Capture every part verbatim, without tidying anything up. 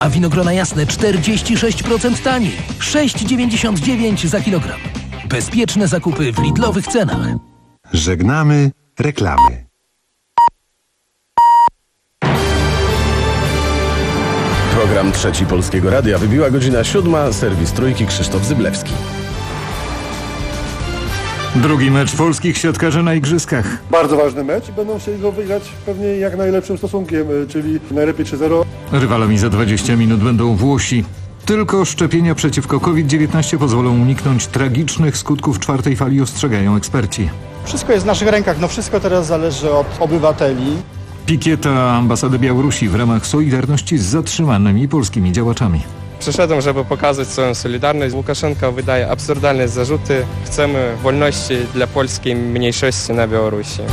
A winogrona jasne czterdzieści sześć procent taniej. sześć dziewięćdziesiąt dziewięć za kilogram. Bezpieczne zakupy w Lidlowych cenach. Żegnamy reklamy. Program Trzeci Polskiego Radia. Wybiła godzina siódma. Serwis Trójki, Krzysztof Zyblewski. Drugi mecz polskich siatkarzy na igrzyskach. Bardzo ważny mecz i będą chcieli go wygrać pewnie jak najlepszym stosunkiem, czyli najlepiej trzy zero. Rywalami za dwadzieścia minut będą Włosi. Tylko szczepienia przeciwko COVID dziewiętnaście pozwolą uniknąć tragicznych skutków czwartej fali, ostrzegają eksperci. Wszystko jest w naszych rękach, no wszystko teraz zależy od obywateli. Pikieta ambasady Białorusi w ramach solidarności z zatrzymanymi polskimi działaczami. Przyszedłem, żeby pokazać swoją solidarność. Łukaszenko wydaje absurdalne zarzuty. Chcemy wolności dla polskiej mniejszości na Białorusi.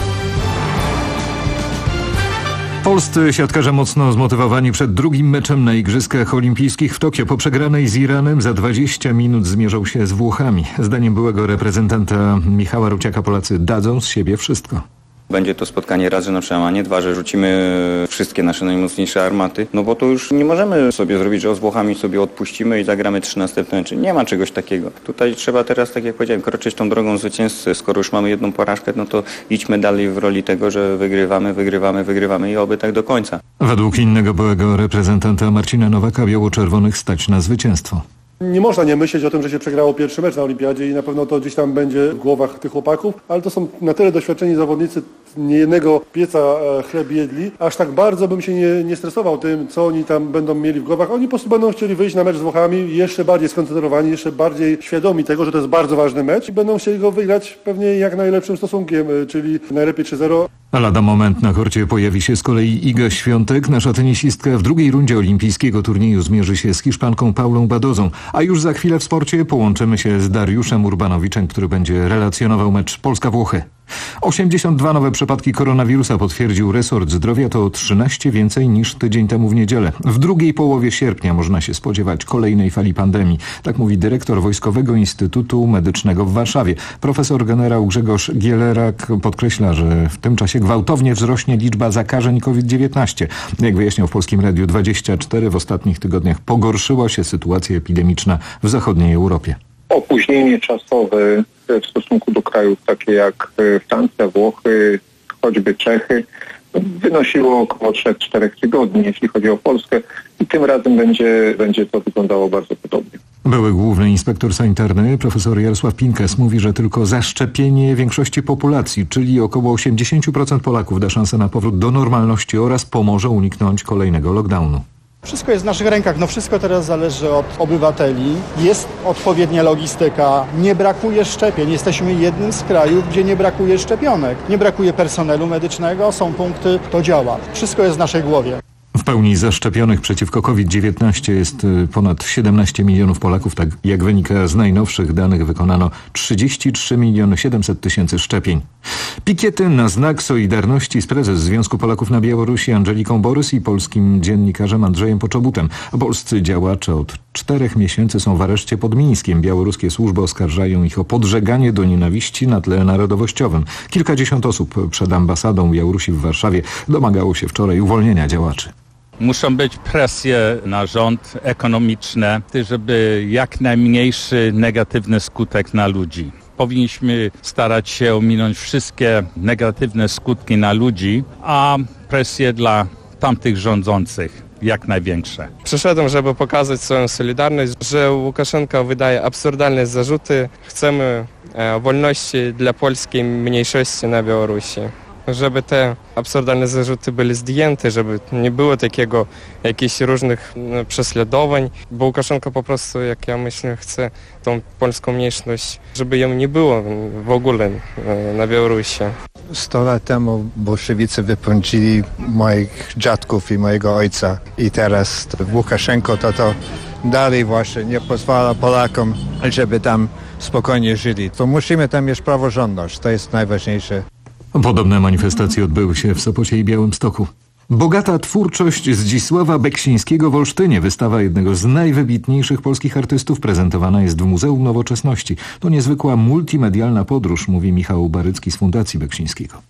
Polscy siatkarze mocno zmotywowani przed drugim meczem na Igrzyskach Olimpijskich w Tokio. Po przegranej z Iranem za dwadzieścia minut zmierzą się z Włochami. Zdaniem byłego reprezentanta Michała Ruciaka Polacy dadzą z siebie wszystko. Będzie to spotkanie raz, że na przełamanie, dwa, że rzucimy wszystkie nasze najmocniejsze armaty, no bo to już nie możemy sobie zrobić, że z Włochami sobie odpuścimy i zagramy trzy następne mecze. Nie ma czegoś takiego. Tutaj trzeba teraz, tak jak powiedziałem, kroczyć tą drogą zwycięzcy. Skoro już mamy jedną porażkę, no to idźmy dalej w roli tego, że wygrywamy, wygrywamy, wygrywamy i oby tak do końca. Według innego byłego reprezentanta Marcina Nowaka biało-czerwonych stać na zwycięstwo. Nie można nie myśleć o tym, że się przegrało pierwszy mecz na Olimpiadzie i na pewno to gdzieś tam będzie w głowach tych chłopaków, ale to są na tyle doświadczeni zawodnicy, niejednego pieca chleb jedli, aż tak bardzo bym się nie, nie stresował tym, co oni tam będą mieli w głowach. Oni po prostu będą chcieli wyjść na mecz z Włochami jeszcze bardziej skoncentrowani, jeszcze bardziej świadomi tego, że to jest bardzo ważny mecz i będą chcieli go wygrać pewnie jak najlepszym stosunkiem, czyli najlepiej trzy zero. A lada moment na korcie pojawi się z kolei Iga Świątek. Nasza tenisistka w drugiej rundzie olimpijskiego turnieju zmierzy się z Hiszpanką Paulą Badozą. A już za chwilę w sporcie połączymy się z Dariuszem Urbanowiczem, który będzie relacjonował mecz Polska-Włochy. osiemdziesiąt dwa nowe przypadki koronawirusa potwierdził resort zdrowia, to trzynaście więcej niż tydzień temu w niedzielę. W drugiej połowie sierpnia można się spodziewać kolejnej fali pandemii. Tak mówi dyrektor Wojskowego Instytutu Medycznego w Warszawie. Profesor generał Grzegorz Gielerak podkreśla, że w tym czasie gwałtownie wzrośnie liczba zakażeń COVID dziewiętnaście. Jak wyjaśniał w Polskim Radiu dwadzieścia cztery, w ostatnich tygodniach pogorszyła się sytuacja epidemiczna w zachodniej Europie. Opóźnienie czasowe w stosunku do krajów takie jak Francja, Włochy, choćby Czechy wynosiło około trzy do czterech tygodni, jeśli chodzi o Polskę i tym razem będzie, będzie to wyglądało bardzo podobnie. Były główny inspektor sanitarny profesor Jarosław Pinkas mówi, że tylko zaszczepienie większości populacji, czyli około osiemdziesiąt procent Polaków da szansę na powrót do normalności oraz pomoże uniknąć kolejnego lockdownu. Wszystko jest w naszych rękach, no wszystko teraz zależy od obywateli. Jest odpowiednia logistyka, nie brakuje szczepień. Jesteśmy jednym z krajów, gdzie nie brakuje szczepionek. Nie brakuje personelu medycznego, są punkty, to działa. Wszystko jest w naszej głowie. W pełni zaszczepionych przeciwko COVID dziewiętnaście jest ponad siedemnaście milionów Polaków. Tak jak wynika z najnowszych danych, wykonano trzydzieści trzy miliony siedemset tysięcy szczepień. Pikiety na znak solidarności z prezes Związku Polaków na Białorusi Andżeliką Borys i polskim dziennikarzem Andrzejem Poczobutem. Polscy działacze od czterech miesięcy są w areszcie pod Mińskiem. Białoruskie służby oskarżają ich o podżeganie do nienawiści na tle narodowościowym. Kilkadziesiąt osób przed ambasadą Białorusi w Warszawie domagało się wczoraj uwolnienia działaczy. Muszą być presje na rząd ekonomiczne, żeby jak najmniejszy negatywny skutek na ludzi. Powinniśmy starać się ominąć wszystkie negatywne skutki na ludzi, a presje dla tamtych rządzących jak największe. Przyszedłem, żeby pokazać swoją solidarność, że Łukaszenko wydaje absurdalne zarzuty. Chcemy wolności dla polskiej mniejszości na Białorusi. Żeby te absurdalne zarzuty były zdjęte, żeby nie było takiego jakichś różnych no, prześladowań, bo Łukaszenko po prostu, jak ja myślę, chce tą polską mniejszość, żeby ją nie było w ogóle na Białorusi. Sto lat temu bolszewicy wypędzili moich dziadków i mojego ojca i teraz Łukaszenko to to dalej właśnie nie pozwala Polakom, żeby tam spokojnie żyli. To musimy tam mieć praworządność, to jest najważniejsze. Podobne manifestacje odbyły się w Sopocie i Białymstoku. Bogata twórczość Zdzisława Beksińskiego w Olsztynie. Wystawa jednego z najwybitniejszych polskich artystów prezentowana jest w Muzeum Nowoczesności. To niezwykła multimedialna podróż, mówi Michał Barycki z Fundacji Beksińskiego.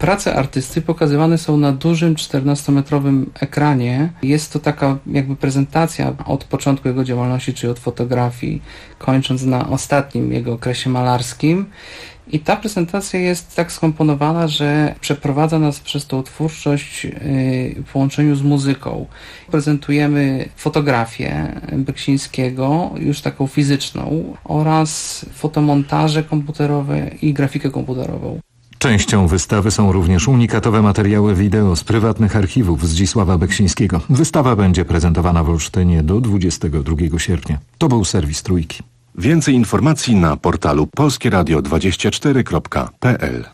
Prace artysty pokazywane są na dużym czternastometrowym ekranie. Jest to taka jakby prezentacja od początku jego działalności, czyli od fotografii, kończąc na ostatnim jego okresie malarskim. I ta prezentacja jest tak skomponowana, że przeprowadza nas przez tą twórczość w połączeniu z muzyką. Prezentujemy fotografię Beksińskiego, już taką fizyczną, oraz fotomontaże komputerowe i grafikę komputerową. Częścią wystawy są również unikatowe materiały wideo z prywatnych archiwów Zdzisława Beksińskiego. Wystawa będzie prezentowana w Olsztynie do dwudziestego drugiego sierpnia. To był serwis Trójki. Więcej informacji na portalu polskie radio dwadzieścia cztery kropka p l.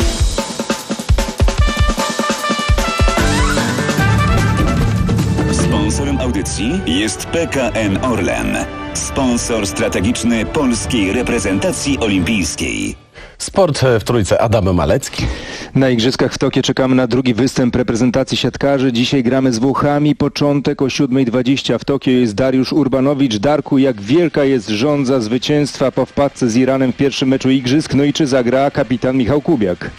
Sponsorem audycji jest P K N Orlen, sponsor strategiczny polskiej reprezentacji olimpijskiej. Sport w Trójce, Adam Malecki. Na Igrzyskach w Tokio czekamy na drugi występ reprezentacji siatkarzy. Dzisiaj gramy z Włochami. Początek o siódma dwadzieścia w Tokio jest Dariusz Urbanowicz. Darku, jak wielka jest żądza zwycięstwa po wpadce z Iranem w pierwszym meczu Igrzysk? No i czy zagra kapitan Michał Kubiak?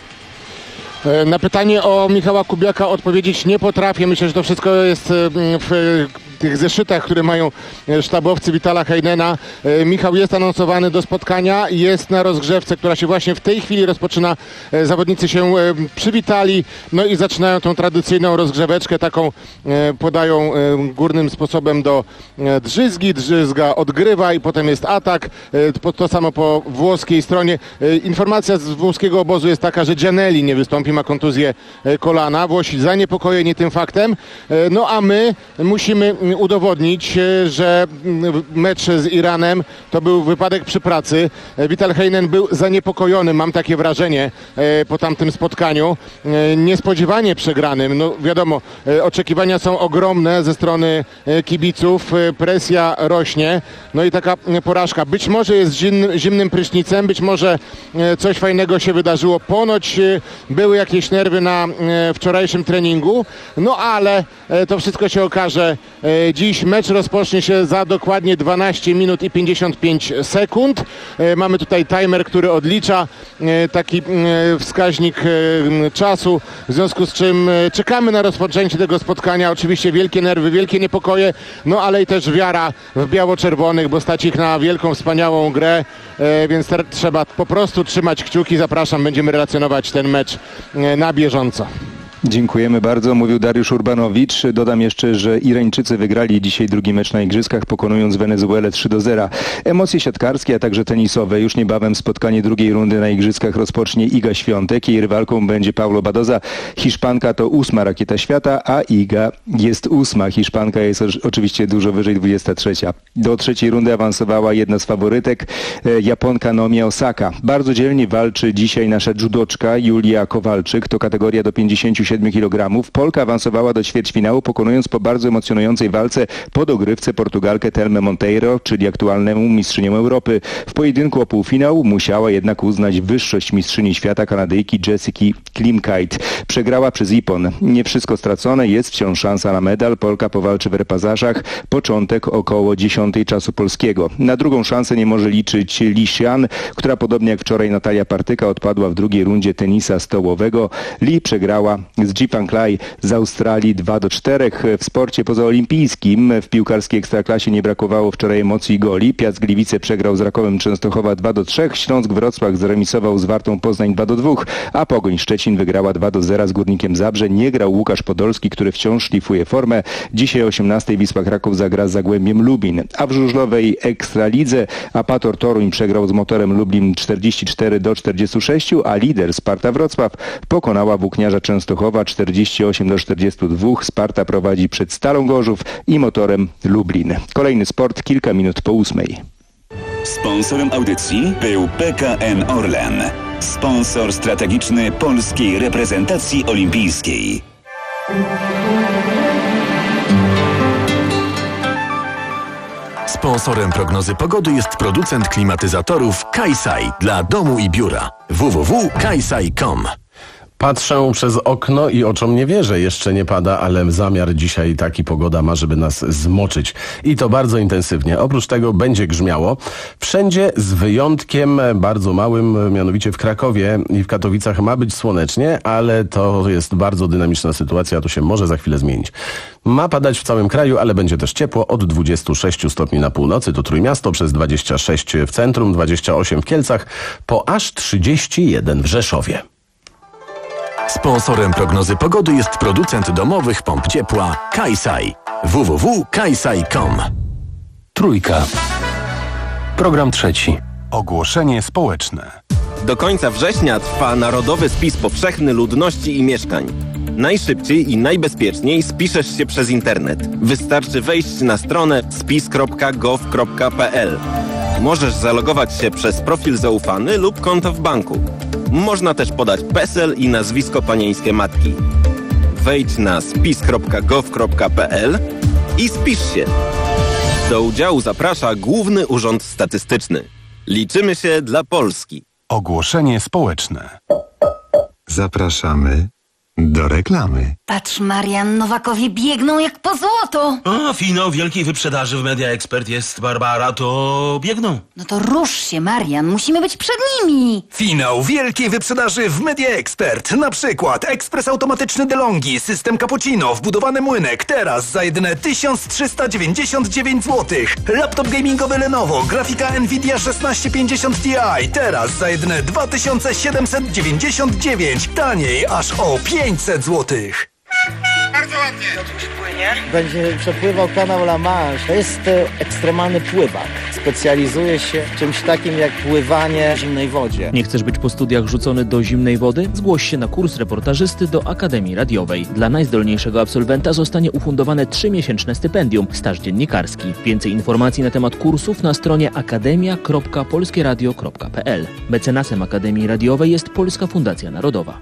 Na pytanie o Michała Kubiaka odpowiedzieć nie potrafię. Myślę, że to wszystko jest w tych zeszytach, które mają sztabowcy Vitala Heinena. Michał jest anonsowany do spotkania, jest na rozgrzewce, która się właśnie w tej chwili rozpoczyna. Zawodnicy się przywitali, no i zaczynają tą tradycyjną rozgrzeweczkę, taką podają górnym sposobem do Drzyzgi. Drzyzga odgrywa i potem jest atak. To samo po włoskiej stronie. Informacja z włoskiego obozu jest taka, że Gianelli nie wystąpi, ma kontuzję kolana. Włosi zaniepokojeni tym faktem. No a my musimy udowodnić, że mecz z Iranem to był wypadek przy pracy. Vital Heinen był zaniepokojony, mam takie wrażenie, po tamtym spotkaniu. Niespodziewanie przegranym. No wiadomo, oczekiwania są ogromne ze strony kibiców, presja rośnie. No i taka porażka. Być może jest zimnym, zimnym prysznicem, być może coś fajnego się wydarzyło. Ponoć były jakieś nerwy na wczorajszym treningu, no ale to wszystko się okaże dziś. Mecz rozpocznie się za dokładnie dwanaście minut i pięćdziesiąt pięć sekund. Mamy tutaj timer, który odlicza, taki wskaźnik czasu, w związku z czym czekamy na rozpoczęcie tego spotkania. Oczywiście wielkie nerwy, wielkie niepokoje, no ale i też wiara w biało-czerwonych, bo stać ich na wielką, wspaniałą grę, więc trzeba po prostu trzymać kciuki. Zapraszam, będziemy relacjonować ten mecz na bieżąco. Dziękujemy bardzo, mówił Dariusz Urbanowicz. Dodam jeszcze, że Irańczycy wygrali dzisiaj drugi mecz na Igrzyskach, pokonując Wenezuelę trzy do zera. Emocje siatkarskie, a także tenisowe. Już niebawem spotkanie drugiej rundy na Igrzyskach rozpocznie Iga Świątek. Jej rywalką będzie Paulo Badoza. Hiszpanka to ósma rakieta świata, a Iga jest ósma. Hiszpanka jest oczywiście dużo wyżej, dwudziesta trzecia. Do trzeciej rundy awansowała jedna z faworytek, Japonka Naomi Osaka. Bardzo dzielnie walczy dzisiaj nasza judoczka Julia Kowalczyk. To kategoria do pięćdziesięciu siedmiu kilogramów. Polka awansowała do ćwierćfinału, pokonując po bardzo emocjonującej walce po dogrywce Portugalkę Telmę Monteiro, czyli aktualnemu mistrzynią Europy. W pojedynku o półfinał musiała jednak uznać wyższość mistrzyni świata Kanadyjki Jessiki Klimkite. Przegrała przez Ippon. Nie wszystko stracone, jest wciąż szansa na medal. Polka powalczy w repasażach. Początek około dziesiątej czasu polskiego. Na drugą szansę nie może liczyć Li Xian, która podobnie jak wczoraj Natalia Partyka odpadła w drugiej rundzie tenisa stołowego. Li przegrała z Jipan Klai z Australii dwa do czterech. W sporcie pozaolimpijskim w piłkarskiej ekstraklasie nie brakowało wczoraj emocji i goli. Piast Gliwice przegrał z Rakowem Częstochowa dwa do trzech. Śląsk Wrocław zremisował z Wartą Poznań dwa do dwóch, a Pogoń Szczecin wygrała dwa do zera z Górnikiem Zabrze. Nie grał Łukasz Podolski, który wciąż szlifuje formę. Dzisiaj o osiemnastej Wisła Kraków zagra z Zagłębiem Lubin. A w żużlowej Ekstralidze Apator Toruń przegrał z Motorem Lublin czterdzieści cztery do czterdziestu sześciu, a lider Sparta Wrocław pokonała Włókniarza Częstochowa czterdzieści osiem do czterdziestu dwóch. Sparta prowadzi przed Stalą Gorzów i Motorem Lublin. Kolejny sport kilka minut po ósmej. Sponsorem audycji był P K N Orlen, sponsor strategiczny polskiej reprezentacji olimpijskiej. Sponsorem prognozy pogody jest producent klimatyzatorów Kaisai dla domu i biura. w w w kropka kaisai kropka com. Patrzę przez okno i oczom nie wierzę. Jeszcze nie pada, ale zamiar dzisiaj taki pogoda ma, żeby nas zmoczyć. I to bardzo intensywnie. Oprócz tego będzie grzmiało. Wszędzie z wyjątkiem bardzo małym, mianowicie w Krakowie i w Katowicach ma być słonecznie, ale to jest bardzo dynamiczna sytuacja. To się może za chwilę zmienić. Ma padać w całym kraju, ale będzie też ciepło. Od dwudziestu sześciu stopni na północy to Trójmiasto, przez dwadzieścia sześć w centrum, dwadzieścia osiem w Kielcach, po aż trzydzieści jeden w Rzeszowie. Sponsorem prognozy pogody jest producent domowych pomp ciepła Kajsaj. w w w kropka kajsaj kropka com. Trójka. Program trzeci. Ogłoszenie społeczne. Do końca września trwa Narodowy Spis Powszechny Ludności i Mieszkań. Najszybciej i najbezpieczniej spiszesz się przez internet. Wystarczy wejść na stronę spis kropka gov kropka p l. Możesz zalogować się przez profil zaufany lub konto w banku. Można też podać PESEL i nazwisko panieńskie matki. Wejdź na spis kropka gov kropka p l i spisz się. Do udziału zaprasza Główny Urząd Statystyczny. Liczymy się dla Polski. Ogłoszenie społeczne. Zapraszamy do reklamy. Patrz, Marian, Nowakowie biegną jak po złoto. O, finał wielkiej wyprzedaży w Media Expert jest, Barbara, to biegną. No to rusz się, Marian, musimy być przed nimi. Finał wielkiej wyprzedaży w Media Expert. Na przykład ekspres automatyczny DeLonghi, system Cappuccino, wbudowany młynek, teraz za jedyne tysiąc trzysta dziewięćdziesiąt dziewięć złotych. Laptop gamingowy Lenovo, grafika Nvidia szesnaście pięćdziesiąt Ti, teraz za jedyne dwa tysiące siedemset dziewięćdziesiąt dziewięć. Taniej aż o pięćset złotych. Bardzo ładnie. Będzie przepływał kanał La Manche. To jest e, ekstremalny pływak. Specjalizuje się w czymś takim jak pływanie w zimnej wodzie. Nie chcesz być po studiach rzucony do zimnej wody? Zgłoś się na kurs reportażysty do Akademii Radiowej. Dla najzdolniejszego absolwenta zostanie ufundowane trzymiesięczne stypendium, staż dziennikarski. Więcej informacji na temat kursów na stronie akademia kropka polskie radio kropka p l. Mecenasem Akademii Radiowej jest Polska Fundacja Narodowa.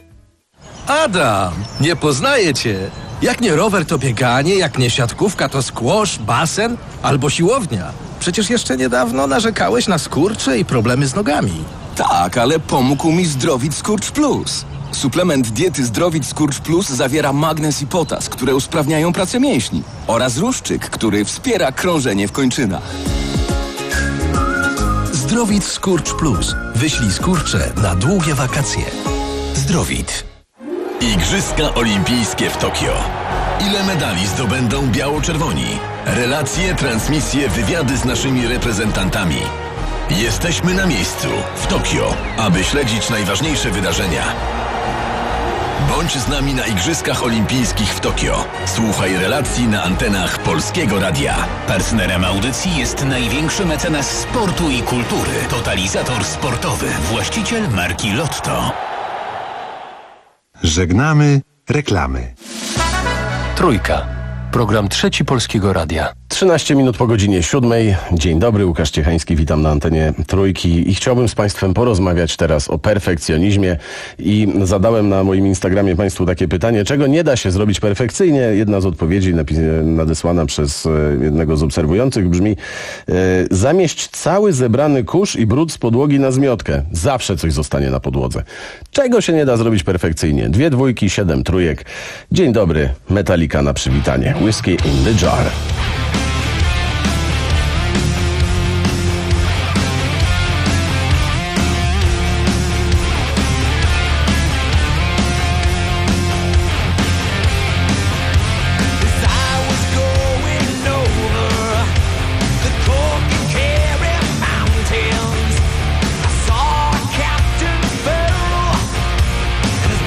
Adam, nie poznaję cię. Jak nie rower, to bieganie, jak nie siatkówka, to squash, basen albo siłownia. Przecież jeszcze niedawno narzekałeś na skurcze i problemy z nogami. Tak, ale pomógł mi Zdrowit Skurcz Plus. Suplement diety Zdrowit Skurcz Plus zawiera magnez i potas, które usprawniają pracę mięśni, oraz ruszczyk, który wspiera krążenie w kończynach. Zdrowit Skurcz Plus. Wyślij skurcze na długie wakacje. Zdrowit. Igrzyska Olimpijskie w Tokio. Ile medali zdobędą biało-czerwoni? Relacje, transmisje, wywiady z naszymi reprezentantami. Jesteśmy na miejscu, w Tokio, aby śledzić najważniejsze wydarzenia. Bądź z nami na Igrzyskach Olimpijskich w Tokio. Słuchaj relacji na antenach Polskiego Radia. Partnerem audycji jest największy mecenas sportu i kultury. Totalizator sportowy, właściciel marki Lotto. Żegnamy reklamy. Trójka. Program trzeci Polskiego Radia. trzynaście minut po godzinie siódmej. Dzień dobry, Łukasz Ciechański, witam na antenie Trójki i chciałbym z Państwem porozmawiać teraz o perfekcjonizmie i zadałem na moim Instagramie Państwu takie pytanie, czego nie da się zrobić perfekcyjnie. Jedna z odpowiedzi nadesłana przez jednego z obserwujących brzmi: e, zamieść cały zebrany kurz i brud z podłogi na zmiotkę. Zawsze coś zostanie na podłodze. Czego się nie da zrobić perfekcyjnie? Dwie dwójki, siedem trójek. Dzień dobry, Metallica na przywitanie. Whiskey in the jar.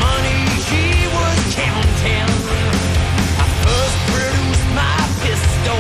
Pistol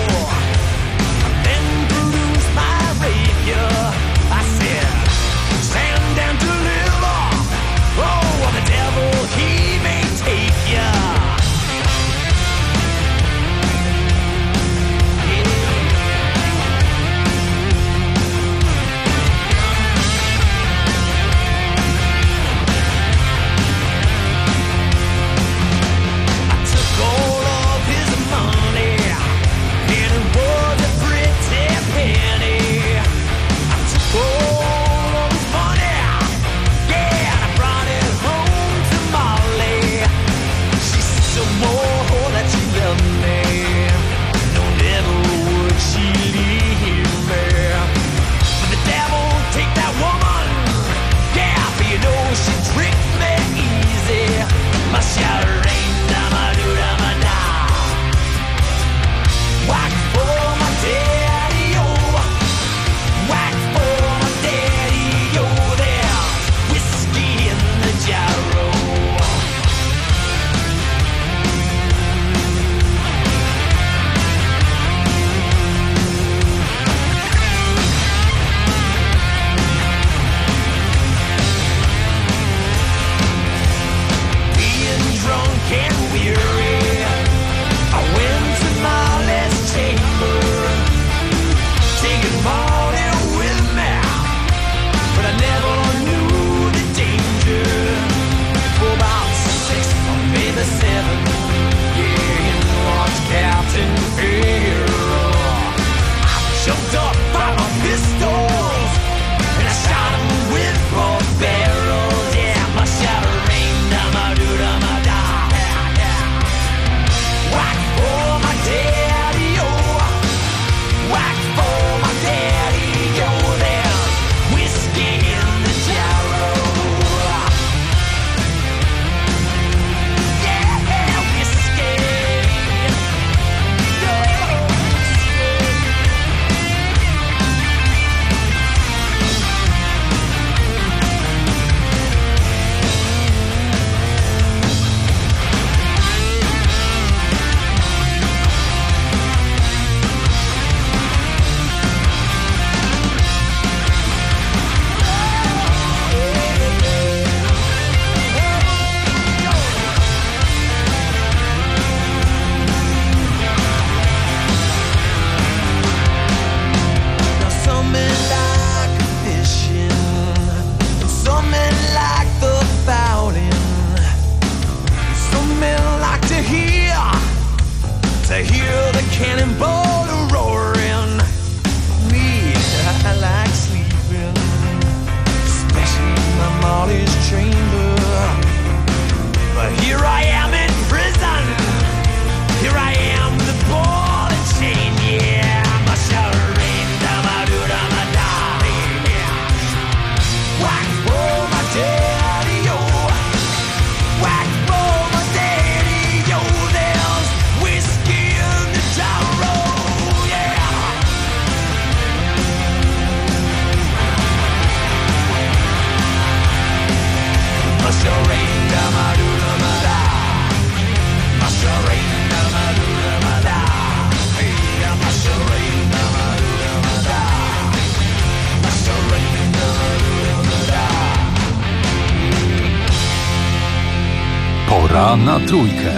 Pora na trójkę.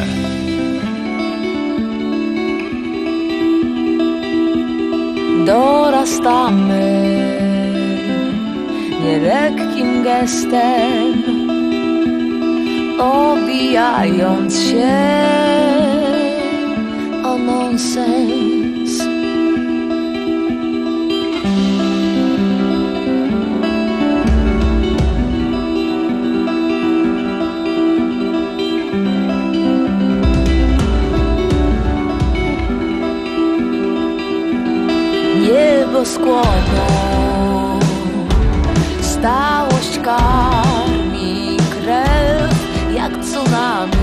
Dorastamy nielekkim gestem, obijając się o nonsens. Niebo skłonią, stałość karmi krew jak tsunami,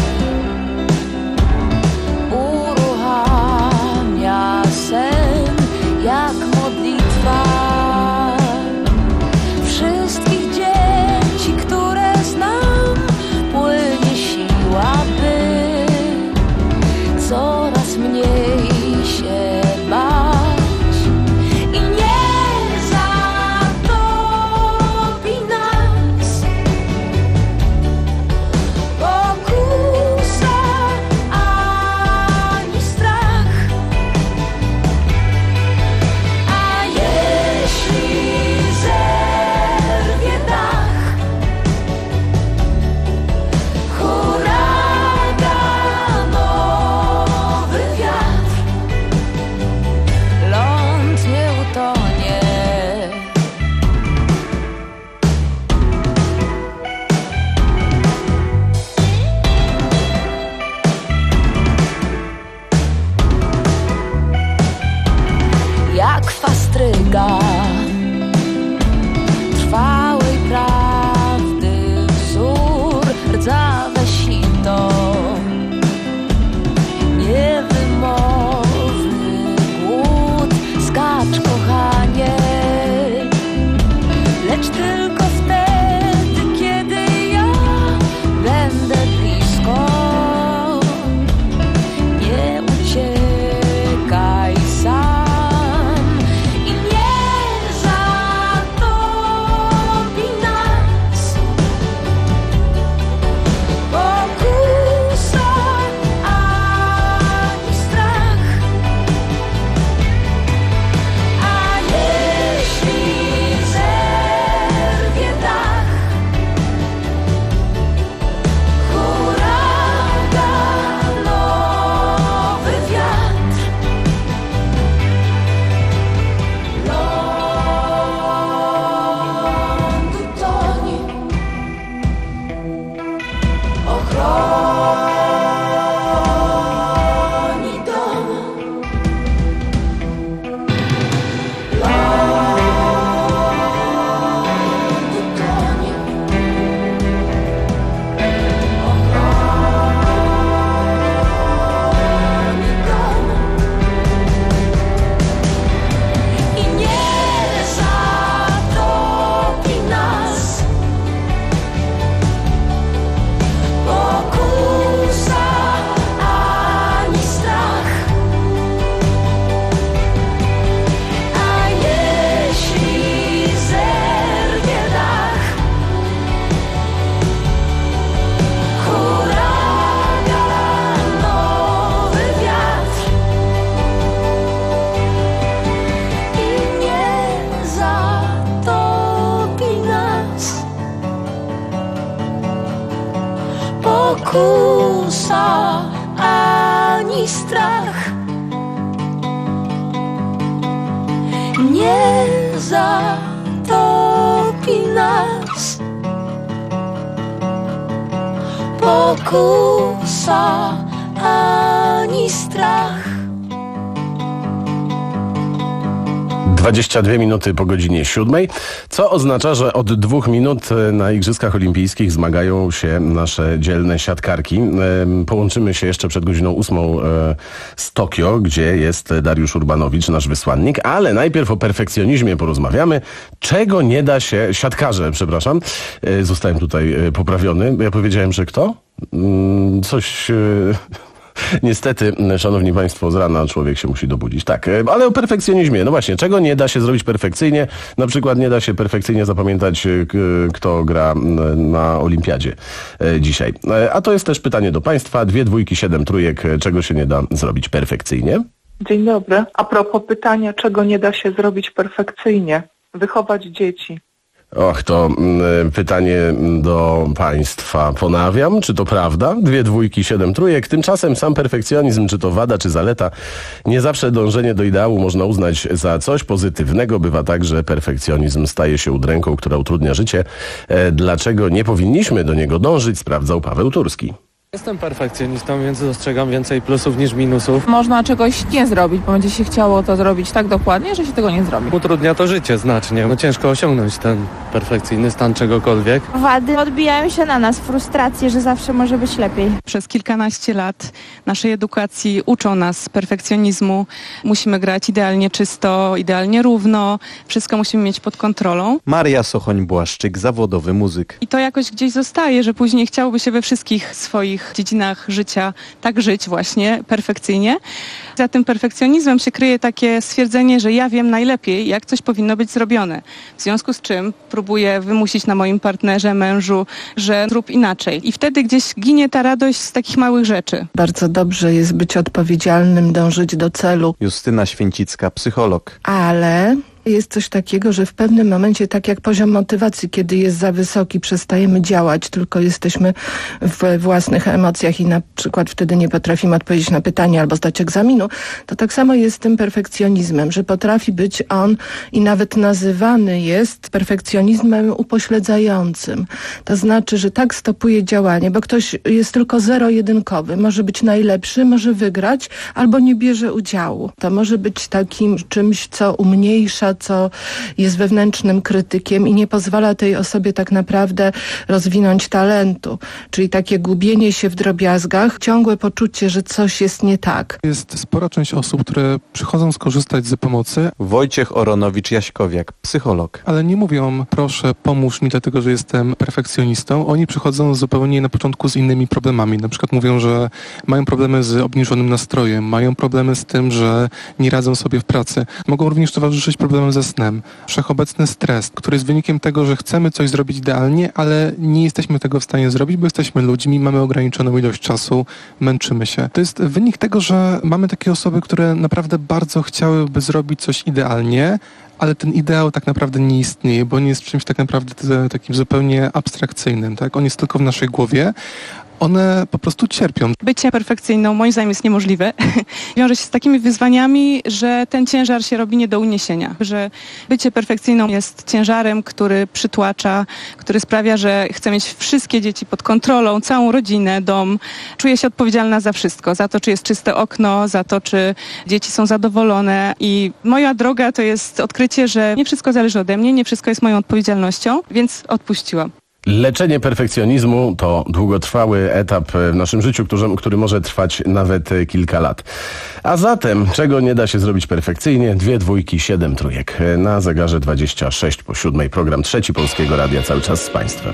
uruchamia sen jak modlitwa wszystkich dzieci, które znam, płynie siła, by coraz mniej się bać. Trwałej prawdy wzór, rdzawe sito, niewymowny głód, skacz kochanie, lecz tylko wtedy, kiedy ja będę blisko. Nie uciekaj sam. Pokusa ani strach nie zatopi nas. Pokusa ani strach. dwadzieścia dwie minuty po godzinie siódmej, co oznacza, że od dwóch minut na Igrzyskach Olimpijskich zmagają się nasze dzielne siatkarki. Połączymy się jeszcze przed godziną ósmą z Tokio, gdzie jest Dariusz Urbanowicz, nasz wysłannik, ale najpierw o perfekcjonizmie porozmawiamy. Czego nie da się... Siatkarze, przepraszam. Zostałem tutaj poprawiony. Ja powiedziałem, że kto? Coś... Niestety, szanowni państwo, z rana człowiek się musi dobudzić. Tak, ale o perfekcjonizmie. No właśnie, czego nie da się zrobić perfekcyjnie? Na przykład nie da się perfekcyjnie zapamiętać, kto gra na olimpiadzie dzisiaj. A to jest też pytanie do państwa. Dwie dwójki, siedem trójek. Czego się nie da zrobić perfekcyjnie? Dzień dobry. A propos pytania, czego nie da się zrobić perfekcyjnie? Wychować dzieci. Och, to y, pytanie do państwa ponawiam, czy to prawda? Dwie dwójki, siedem trójek. Tymczasem sam perfekcjonizm, czy to wada, czy zaleta, nie zawsze dążenie do ideału można uznać za coś pozytywnego. Bywa tak, że perfekcjonizm staje się udręką, która utrudnia życie. E, dlaczego nie powinniśmy do niego dążyć, sprawdzał Paweł Turski. Jestem perfekcjonistą, więc dostrzegam więcej plusów niż minusów. Można czegoś nie zrobić, bo będzie się chciało to zrobić tak dokładnie, że się tego nie zrobi. Utrudnia to życie znacznie. No ciężko osiągnąć ten perfekcyjny stan czegokolwiek. Wady odbijają się na nas, frustracje, że zawsze może być lepiej. Przez kilkanaście lat naszej edukacji uczą nas perfekcjonizmu. Musimy grać idealnie czysto, idealnie równo. Wszystko musimy mieć pod kontrolą. Maria Sochoń-Błaszczyk, zawodowy muzyk. I to jakoś gdzieś zostaje, że później chciałoby się we wszystkich swoich dziedzinach życia tak żyć właśnie perfekcyjnie. Za tym perfekcjonizmem się kryje takie stwierdzenie, że ja wiem najlepiej, jak coś powinno być zrobione. W związku z czym próbuję wymusić na moim partnerze, mężu, że zrób inaczej. I wtedy gdzieś ginie ta radość z takich małych rzeczy. Bardzo dobrze jest być odpowiedzialnym, dążyć do celu. Justyna Święcicka, psycholog. Ale jest coś takiego, że w pewnym momencie, tak jak poziom motywacji, kiedy jest za wysoki, przestajemy działać, tylko jesteśmy w własnych emocjach i na przykład wtedy nie potrafimy odpowiedzieć na pytanie albo zdać egzaminu, to tak samo jest z tym perfekcjonizmem, że potrafi być on i nawet nazywany jest perfekcjonizmem upośledzającym. To znaczy, że tak stopuje działanie, bo ktoś jest tylko zero-jedynkowy, może być najlepszy, może wygrać albo nie bierze udziału. To może być takim czymś, co umniejsza, co jest wewnętrznym krytykiem i nie pozwala tej osobie tak naprawdę rozwinąć talentu. Czyli takie gubienie się w drobiazgach, ciągłe poczucie, że coś jest nie tak. Jest spora część osób, które przychodzą skorzystać z pomocy. Wojciech Oronowicz-Jaśkowiak, psycholog. Ale nie mówią, proszę pomóż mi dlatego, że jestem perfekcjonistą. Oni przychodzą zupełnie na początku z innymi problemami. Na przykład mówią, że mają problemy z obniżonym nastrojem, mają problemy z tym, że nie radzą sobie w pracy. Mogą również towarzyszyć problemy ze snem. Wszechobecny stres, który jest wynikiem tego, że chcemy coś zrobić idealnie, ale nie jesteśmy tego w stanie zrobić, bo jesteśmy ludźmi, mamy ograniczoną ilość czasu, męczymy się. To jest wynik tego, że mamy takie osoby, które naprawdę bardzo chciałyby zrobić coś idealnie, ale ten ideał tak naprawdę nie istnieje, bo on jest czymś tak naprawdę takim zupełnie abstrakcyjnym, tak? On jest tylko w naszej głowie. One po prostu cierpią. Bycie perfekcyjną moim zdaniem jest niemożliwe. Wiąże się z takimi wyzwaniami, że ten ciężar się robi nie do uniesienia. Że bycie perfekcyjną jest ciężarem, który przytłacza, który sprawia, że chcę mieć wszystkie dzieci pod kontrolą, całą rodzinę, dom. Czuję się odpowiedzialna za wszystko. Za to, czy jest czyste okno, za to, czy dzieci są zadowolone. I moja droga to jest odkrycie, że nie wszystko zależy ode mnie, nie wszystko jest moją odpowiedzialnością, więc odpuściłam. Leczenie perfekcjonizmu to długotrwały etap w naszym życiu, który, który może trwać nawet kilka lat. A zatem, czego nie da się zrobić perfekcyjnie? Dwie dwójki, siedem trójek. Na zegarze dwadzieścia sześć po siódmej. Program Trzeci Polskiego Radia cały czas z Państwem.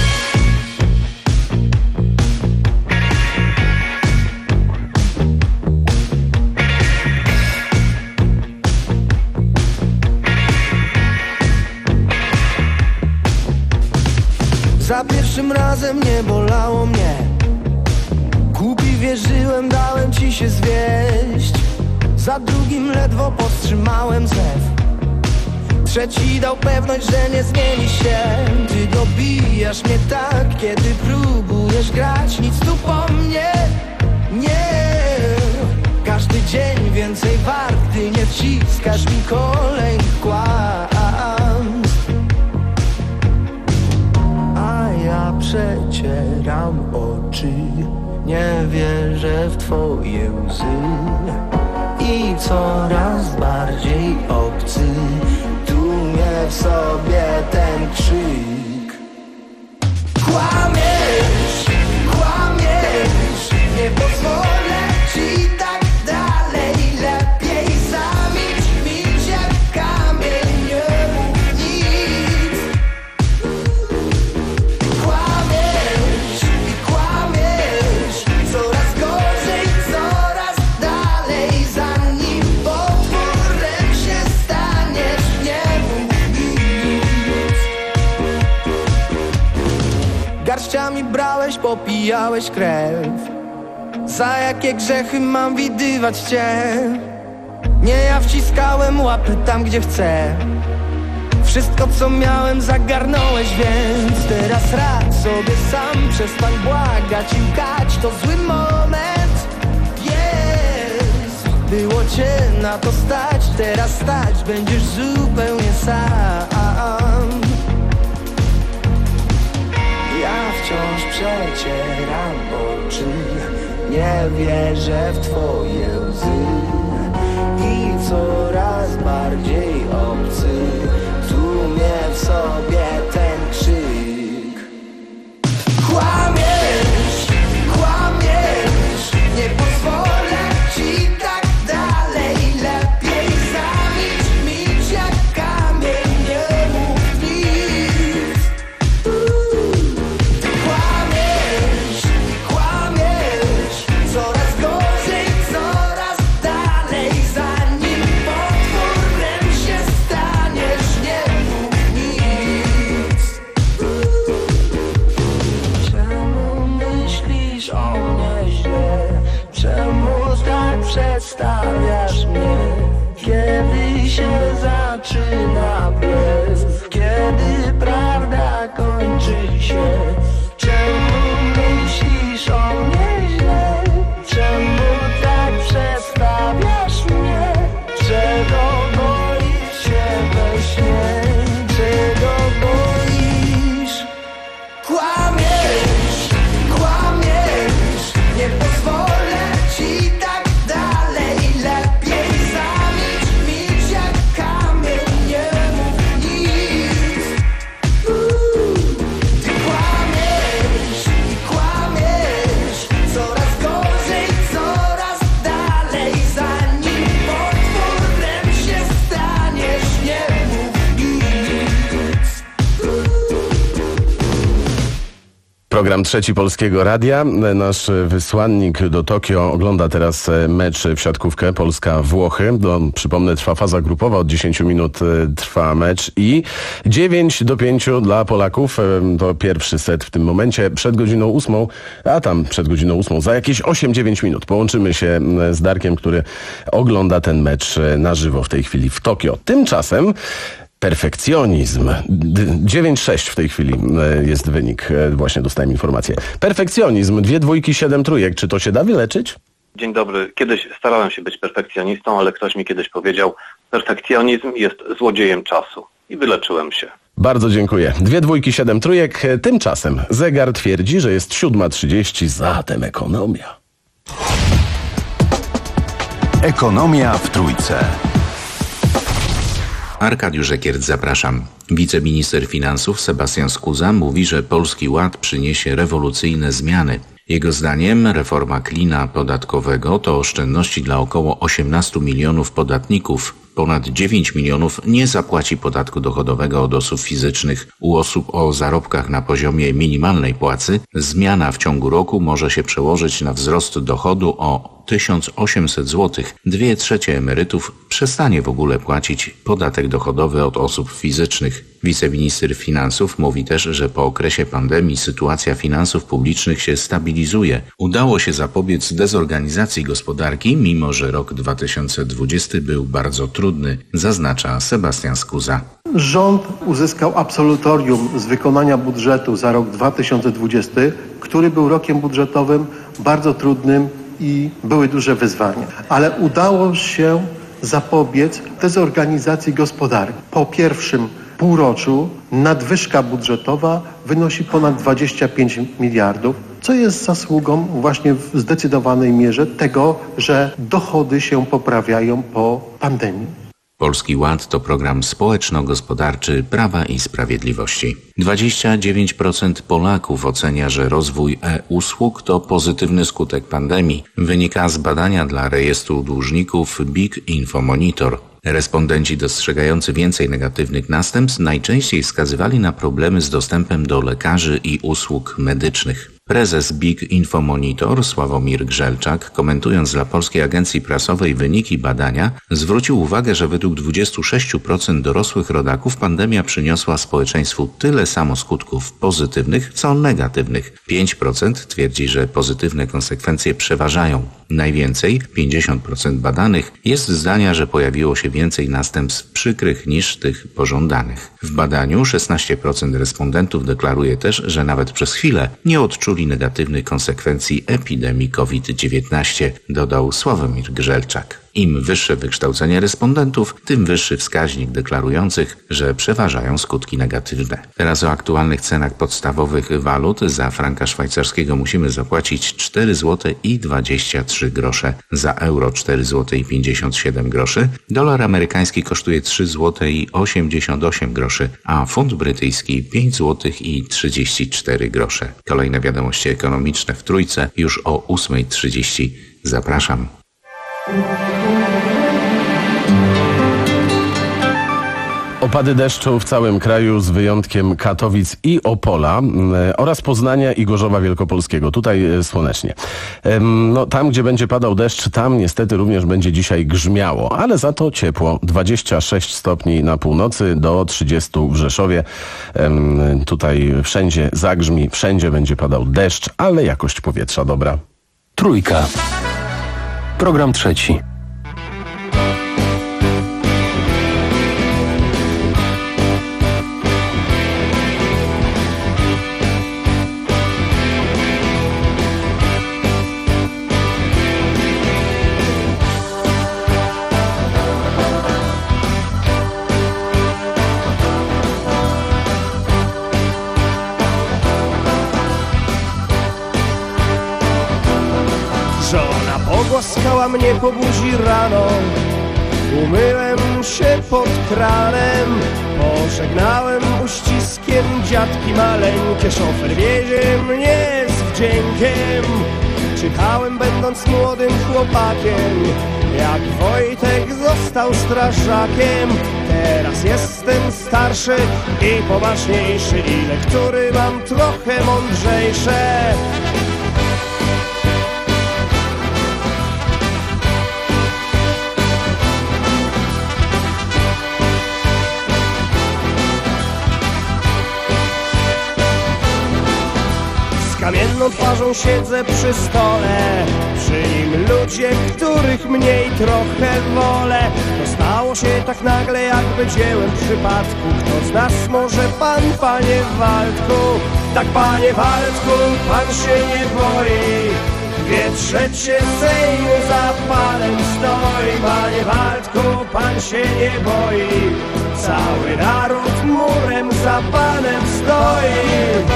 Za pierwszym razem nie bolało mnie. Głupi wierzyłem, dałem ci się zwieść. Za drugim ledwo powstrzymałem zew. Trzeci dał pewność, że nie zmieni się. Ty dobijasz mnie tak, kiedy próbujesz grać. Nic tu po mnie, nie. Każdy dzień więcej wart, gdy nie wciskasz mi kolejnych kłamstw. A ja przecieram oczy, nie wierzę w twoje łzy. I coraz bardziej obcy tłumie w sobie ten krzyk. Kłamiesz, kłamiesz, nie pozwolę ci tak dalej. Lepiej zamilcz, milcz jak kamień, nie mów nic. Kłamiesz i kłamiesz, coraz gorzej, co brałeś, popijałeś krew. Za jakie grzechy mam widywać cię? Nie, ja wciskałem łapy tam, gdzie chcę. Wszystko, co miałem, zagarnąłeś, więc teraz radź sobie sam. Przestań błagać i łkać, to zły moment. Jest, było cię na to stać. Teraz stać będziesz zupełnie sam. Ja wciąż przecieram oczy, nie wierzę w twoje łzy i coraz bardziej obcy tłumie w sobie ten krzyk. Kłamiesz, kłamiesz, nie pozwolę ci tak dalej. Lepiej zamilcz, milcz jak kamień, nie mów nic. Kłamiesz, kłamiesz, coraz gorzej, coraz dalej. Zanim potworem się staniesz, nie mów nic. Czemu myślisz o mnie źle? Czemu tak przedstawiasz mnie? Kiedy się zaczyna blef? Kiedy prawda kończy się? Czemu myślisz o mnie źle? Czemu tak przedstawiasz mnie? Czego boisz się we śnie? Czego boisz? Kłamiesz, kłamiesz, nie pozwolę ci tak dalej. Lepiej zamilcz, milcz jak kamień, nie mów nic. Ty kłamiesz, kłamiesz, coraz gorzej, coraz dalej. Zanim potworem się staniesz, nie mów nic. Program Trzeci Polskiego Radia. Nasz wysłannik do Tokio ogląda teraz mecz w siatkówkę Polska-Włochy. Do, przypomnę, trwa faza grupowa, od dziesięciu minut e, trwa mecz i dziewięć do pięciu dla Polaków. E, to pierwszy set w tym momencie, przed godziną ósmą, a tam przed godziną ósmą, za jakieś osiem dziewięć minut połączymy się e, z Darkiem, który ogląda ten mecz e, na żywo w tej chwili w Tokio. Tymczasem perfekcjonizm. dziewięć sześć w tej chwili e, jest wynik. E, właśnie dostałem informację. Perfekcjonizm. Dwie dwójki, siedem trójek. Czy to się da wyleczyć? Dzień dobry. Kiedyś starałem się być perfekcjonistą, ale ktoś mi kiedyś powiedział, perfekcjonizm jest złodziejem czasu. I wyleczyłem się. Bardzo dziękuję. Dwie dwójki, siedem trójek. Tymczasem zegar twierdzi, że jest siódma trzydzieści, zatem ekonomia. Ekonomia w trójce. Arkadiusz Ekiert, zapraszam. Wiceminister finansów Sebastian Skuza mówi, że Polski Ład przyniesie rewolucyjne zmiany. Jego zdaniem reforma klina podatkowego to oszczędności dla około osiemnastu milionów podatników. Ponad dziewięć milionów nie zapłaci podatku dochodowego od osób fizycznych. U osób o zarobkach na poziomie minimalnej płacy zmiana w ciągu roku może się przełożyć na wzrost dochodu o tysiąc osiemset złotych. Dwie trzecie emerytów przestanie w ogóle płacić podatek dochodowy od osób fizycznych. Wiceminister finansów mówi też, że po okresie pandemii sytuacja finansów publicznych się stabilizuje. Udało się zapobiec dezorganizacji gospodarki, mimo że rok dwa tysiące dwudziesty był bardzo trudny, zaznacza Sebastian Skuza. Rząd uzyskał absolutorium z wykonania budżetu za rok dwa tysiące dwudziesty, który był rokiem budżetowym bardzo trudnym i były duże wyzwania. Ale udało się zapobiec dezorganizacji gospodarki. Po pierwszym półroczu nadwyżka budżetowa wynosi ponad dwadzieścia pięć miliardów, co jest zasługą właśnie w zdecydowanej mierze tego, że dochody się poprawiają po pandemii. Polski Ład to program społeczno-gospodarczy Prawa i Sprawiedliwości. dwadzieścia dziewięć procent Polaków ocenia, że rozwój e-usług to pozytywny skutek pandemii. Wynika z badania dla rejestru dłużników Big Info Monitor. Respondenci dostrzegający więcej negatywnych następstw najczęściej wskazywali na problemy z dostępem do lekarzy i usług medycznych. Prezes B I G Infomonitor Sławomir Grzelczak, komentując dla Polskiej Agencji Prasowej wyniki badania, zwrócił uwagę, że według dwadzieścia sześć procent dorosłych rodaków pandemia przyniosła społeczeństwu tyle samo skutków pozytywnych, co negatywnych. pięć procent twierdzi, że pozytywne konsekwencje przeważają. Najwięcej, pięćdziesiąt procent badanych, jest zdania, że pojawiło się więcej następstw przykrych niż tych pożądanych. W badaniu szesnaście procent respondentów deklaruje też, że nawet przez chwilę nie odczuli negatywnych konsekwencji epidemii COVID dziewiętnaście, dodał Sławomir Grzelczak. Im wyższe wykształcenie respondentów, tym wyższy wskaźnik deklarujących, że przeważają skutki negatywne. Teraz o aktualnych cenach podstawowych walut. Za franka szwajcarskiego musimy zapłacić cztery złote i dwadzieścia trzy grosze, za euro cztery złote i pięćdziesiąt siedem groszy, dolar amerykański kosztuje trzy złote i osiemdziesiąt osiem groszy, a funt brytyjski pięć złotych i trzydzieści cztery grosze. Kolejne wiadomości ekonomiczne w Trójce już o ósma trzydzieści. Zapraszam. Opady deszczu w całym kraju z wyjątkiem Katowic i Opola oraz Poznania i Gorzowa Wielkopolskiego. Tutaj słonecznie. No, tam, gdzie będzie padał deszcz, tam niestety również będzie dzisiaj grzmiało, ale za to ciepło. dwadzieścia sześć stopni na północy do trzydziestu w Rzeszowie. Tutaj wszędzie zagrzmi, wszędzie będzie padał deszcz, ale jakość powietrza dobra. Trójka. Program trzeci. Pogłaskała mnie po buzi rano, umyłem się pod kranem, pożegnałem uściskiem dziadki maleńkie, szofer wiezie mnie z wdziękiem. Czytałem będąc młodym chłopakiem, jak Wojtek został strażakiem. Teraz jestem starszy i poważniejszy i lektury mam trochę mądrzejsze. Kamienną twarzą siedzę przy stole, przy nim ludzie, których mniej trochę wolę. To stało się tak nagle, jakby dziełem przypadku. Kto z nas może pan, panie Waldku? Tak, panie Waldku, pan się nie boi. Dwie trzecie Sejmu za panem stoi. Panie Waldku, pan się nie boi. Cały naród murem za panem stoi.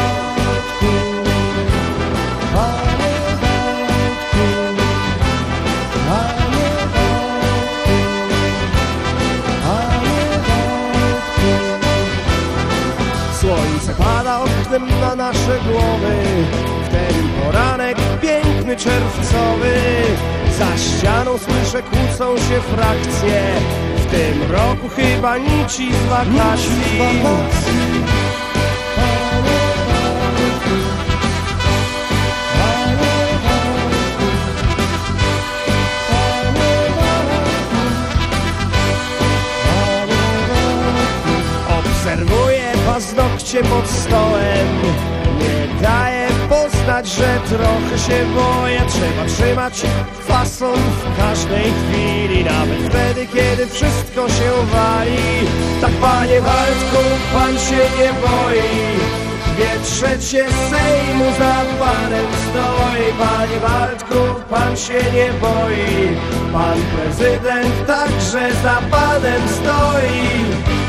Słońce pada oknem na nasze głowy, w ten poranek piękny czerwcowy. Za ścianą słyszę, kłócą się frakcje, w tym roku chyba nici z wakacji. Obserwuję paznokcie pod stołem, nie daje poznać, że trochę się boję. Trzeba trzymać fason w każdej chwili, nawet wtedy, kiedy wszystko się wali. Tak, panie Waldku, pan się nie boi. Dwie trzecie Sejmu za panem stoi. Panie Waldku, pan się nie boi. Pan prezydent także za panem stoi.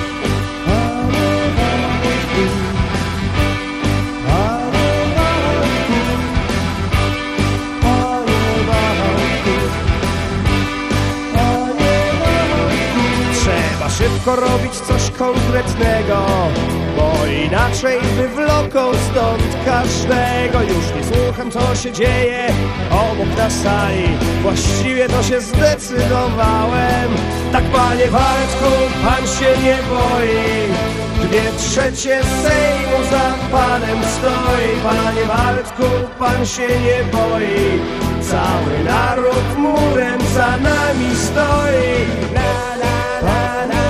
Szybko robić coś konkretnego, bo inaczej wywloką stąd każdego. Już nie słucham, co się dzieje obok na sali, właściwie to się zdecydowałem. Tak, panie Waldku, pan się nie boi. Dwie trzecie Sejmu za panem stoi. Panie Waldku, pan się nie boi. Cały naród murem za nami stoi. La, la, la, la,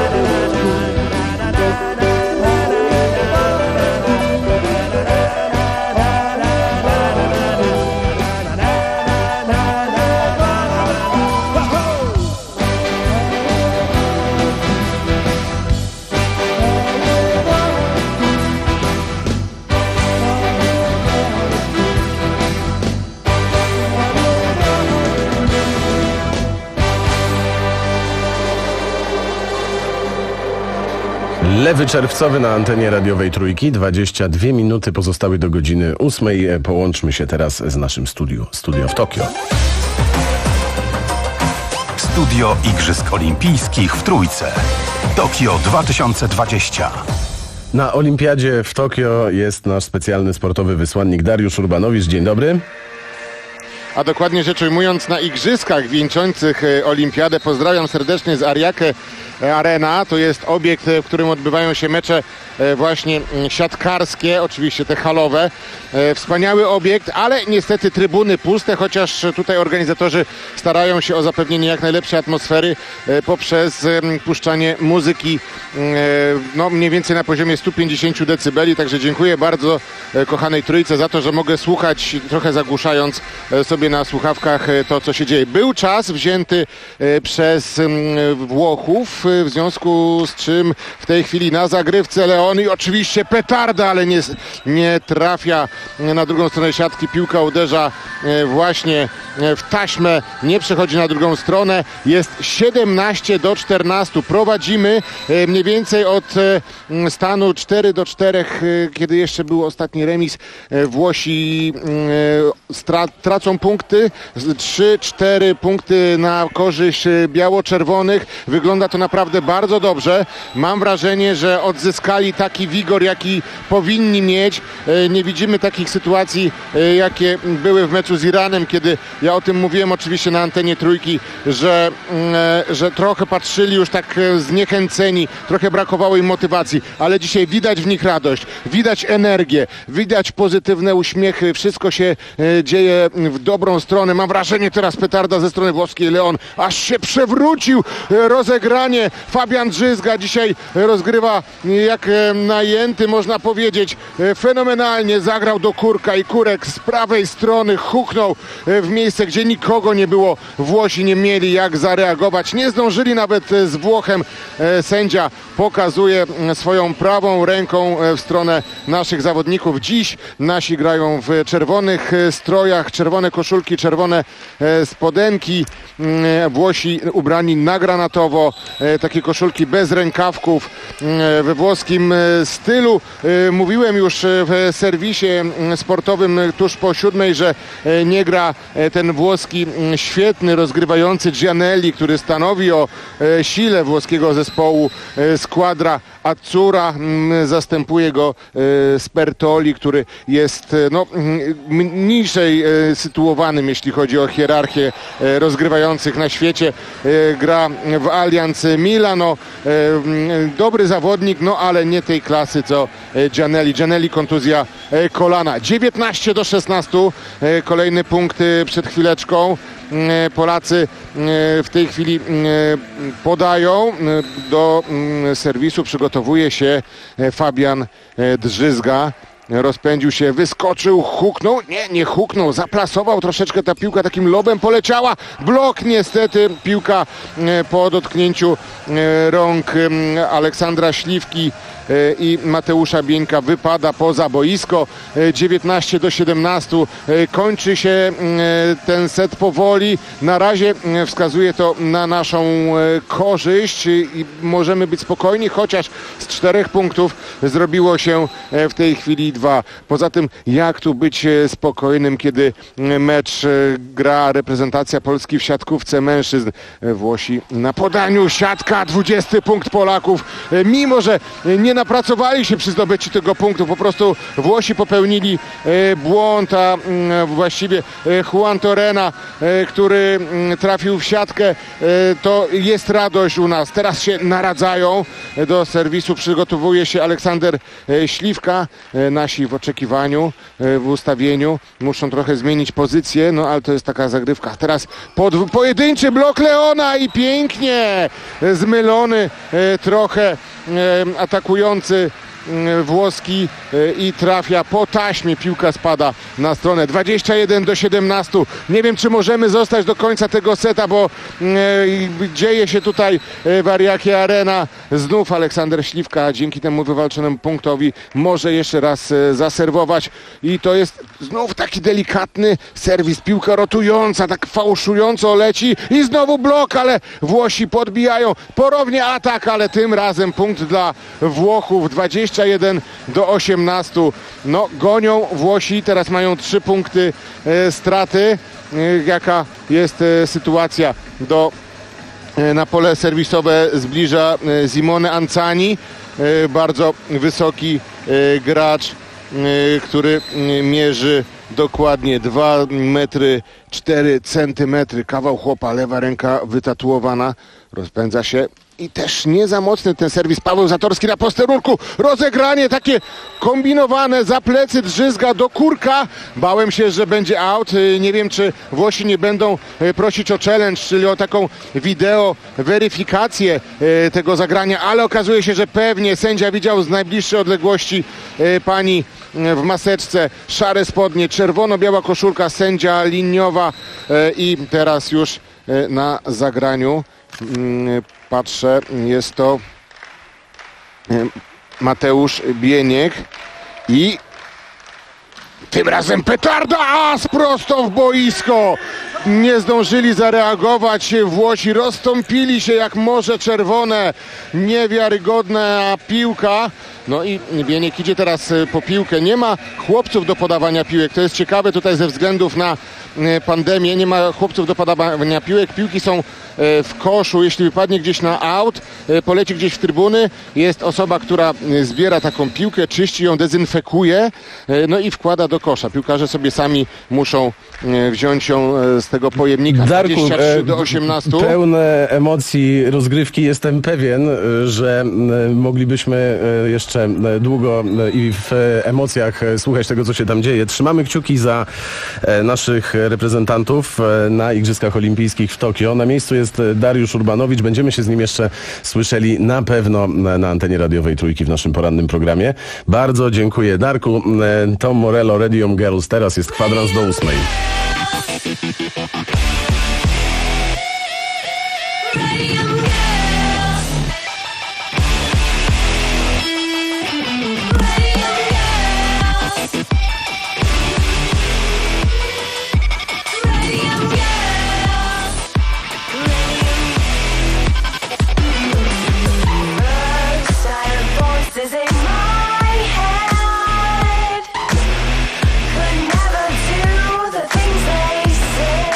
Lewy czerwcowy na antenie radiowej Trójki. dwadzieścia dwie minuty pozostały do godziny ósmej. Połączmy się teraz z naszym studiu. Studio w Tokio. Studio Igrzysk Olimpijskich w Trójce. Tokio dwa tysiące dwadzieścia. Na Olimpiadzie w Tokio jest nasz specjalny sportowy wysłannik Dariusz Urbanowicz. Dzień dobry. A dokładnie rzecz ujmując na igrzyskach wieńczących Olimpiadę. Pozdrawiam serdecznie z Ariake Arena. To jest obiekt, w którym odbywają się mecze właśnie siatkarskie, oczywiście te halowe. Wspaniały obiekt, ale niestety trybuny puste, chociaż tutaj organizatorzy starają się o zapewnienie jak najlepszej atmosfery poprzez puszczanie muzyki no mniej więcej na poziomie stu pięćdziesięciu decybeli. Także dziękuję bardzo kochanej Trójce za to, że mogę słuchać, trochę zagłuszając sobie na słuchawkach to, co się dzieje. Był czas wzięty przez Włochów, w związku z czym w tej chwili na zagrywce Leon i oczywiście petarda, ale nie, nie trafia na drugą stronę siatki. Piłka uderza właśnie w taśmę, nie przechodzi na drugą stronę. Jest siedemnaście do czternastu. Prowadzimy mniej więcej od stanu cztery do czterech, kiedy jeszcze był ostatni remis. Włosi stra- tracą punkty. trzy cztery punkty na korzyść biało-czerwonych. Wygląda to naprawdę bardzo dobrze. Mam wrażenie, że odzyskali taki wigor, jaki powinni mieć. Nie widzimy takich sytuacji, jakie były w meczu z Iranem, kiedy ja o tym mówiłem oczywiście na antenie Trójki, że, że trochę patrzyli już tak zniechęceni, trochę brakowało im motywacji, ale dzisiaj widać w nich radość, widać energię, widać pozytywne uśmiechy, wszystko się dzieje w dobrą stronę. Mam wrażenie, teraz petarda ze strony włoskiej, Leon aż się przewrócił, rozegranie. Fabian Drzyzga dzisiaj rozgrywa jak najęty, można powiedzieć, fenomenalnie zagrał do Kurka i Kurek z prawej strony huknął w miejsce, gdzie nikogo nie było. Włosi nie mieli jak zareagować, nie zdążyli nawet z Włochem. Sędzia pokazuje swoją prawą ręką w stronę naszych zawodników. Dziś nasi grają w czerwonych strojach, czerwone koszulki, czerwone spodenki. Włosi ubrani na granatowo, takie koszulki bez rękawków we włoskim stylu. Mówiłem już w serwisie sportowym tuż po siódmej, że nie gra ten włoski świetny, rozgrywający Gianelli, który stanowi o sile włoskiego zespołu. Squadra Azzurra, zastępuje go Spertoli, który jest no, niżej sytuowanym, jeśli chodzi o hierarchię rozgrywających na świecie. Gra w Allianz Milano. Dobry zawodnik, no ale nie tej klasy co Gianelli. Gianelli kontuzja kolana. dziewiętnaście do szesnastu. Kolejny punkt przed chwileczką. Polacy w tej chwili podają do serwisu. Przygotowuje się Fabian Drzyzga. Rozpędził się, wyskoczył, huknął, nie, nie huknął, zaplasował troszeczkę, ta piłka takim lobem poleciała, blok niestety, piłka po dotknięciu rąk Aleksandra Śliwki i Mateusza Bieńka wypada poza boisko. dziewiętnaście do siedemnastu. Kończy się ten set powoli. Na razie wskazuje to na naszą korzyść i możemy być spokojni, chociaż z czterech punktów zrobiło się w tej chwili dwa. Poza tym, jak tu być e, spokojnym, kiedy mecz e, gra reprezentacja Polski w siatkówce mężczyzn. E, Włosi na podaniu, siatka, dwudziesty punkt Polaków. E, mimo, że nie napracowali się przy zdobyciu tego punktu, po prostu Włosi popełnili e, błąd, a m, właściwie e, Juan Torrena, e, który m, trafił w siatkę, e, to jest radość u nas. Teraz się naradzają. E, do serwisu przygotowuje się Aleksander e, Śliwka. E, nasi w oczekiwaniu, e, w ustawieniu muszą trochę zmienić pozycję, no ale to jest taka zagrywka. Teraz pod, pojedynczy blok Leona i pięknie e, zmylony e, trochę e, atakujący włoski i trafia po taśmie, piłka spada na stronę. dwadzieścia jeden do siedemnastu. Nie wiem, czy możemy zostać do końca tego seta, bo e, dzieje się tutaj w Ariakie Arena. Znów Aleksander Śliwka dzięki temu wywalczonemu punktowi może jeszcze raz e, zaserwować i to jest znów taki delikatny serwis, piłka rotująca, tak fałszująco leci i znowu blok, ale Włosi podbijają. Porownie atak, ale tym razem punkt dla Włochów. dwadzieścia jeden do osiemnastu. No, gonią Włosi, teraz mają trzy punkty e, straty. E, jaka jest e, sytuacja? Do, e, na pole serwisowe zbliża e, Simone Anzani, e, bardzo wysoki e, gracz, e, który e, mierzy dokładnie dwa metry cztery centymetry. Kawał chłopa, lewa ręka wytatuowana, rozpędza się. I też nie za mocny ten serwis. Paweł Zatorski na posterunku. Rozegranie takie kombinowane, za plecy drzyzga do Kurka. Bałem się, że będzie out. Nie wiem, czy Włosi nie będą prosić o challenge, czyli o taką wideo weryfikację tego zagrania, ale okazuje się, że pewnie sędzia widział z najbliższej odległości pani w maseczce, szare spodnie, czerwono-biała koszulka, sędzia liniowa i teraz już na zagraniu patrzę, jest to Mateusz Bieniek i tym razem petarda, as prosto w boisko. Nie zdążyli zareagować Włosi, rozstąpili się jak Morze Czerwone. Niewiarygodna piłka. No i Bieniek idzie teraz po piłkę. Nie ma chłopców do podawania piłek. To jest ciekawe tutaj ze względów na pandemię. Nie ma chłopców do podawania piłek. Piłki są w koszu. Jeśli wypadnie gdzieś na aut, poleci gdzieś w trybuny, jest osoba, która zbiera taką piłkę, czyści ją, dezynfekuje, no i wkłada do kosza. Piłkarze sobie sami muszą wziąć ją z tego pojemnika. Darku, dwadzieścia trzy do osiemnastu. Pełne emocji rozgrywki. Jestem pewien, że moglibyśmy jeszcze długo i w emocjach słuchać tego, co się tam dzieje. Trzymamy kciuki za naszych reprezentantów na Igrzyskach Olimpijskich w Tokio. Na miejscu jest Dariusz Urbanowicz. Będziemy się z nim jeszcze słyszeli na pewno na antenie radiowej Trójki w naszym porannym programie. Bardzo dziękuję, Darku. Tom Morello, Radium Girls. Teraz jest kwadrans do ósmej. Voices in my head could never do the things they say.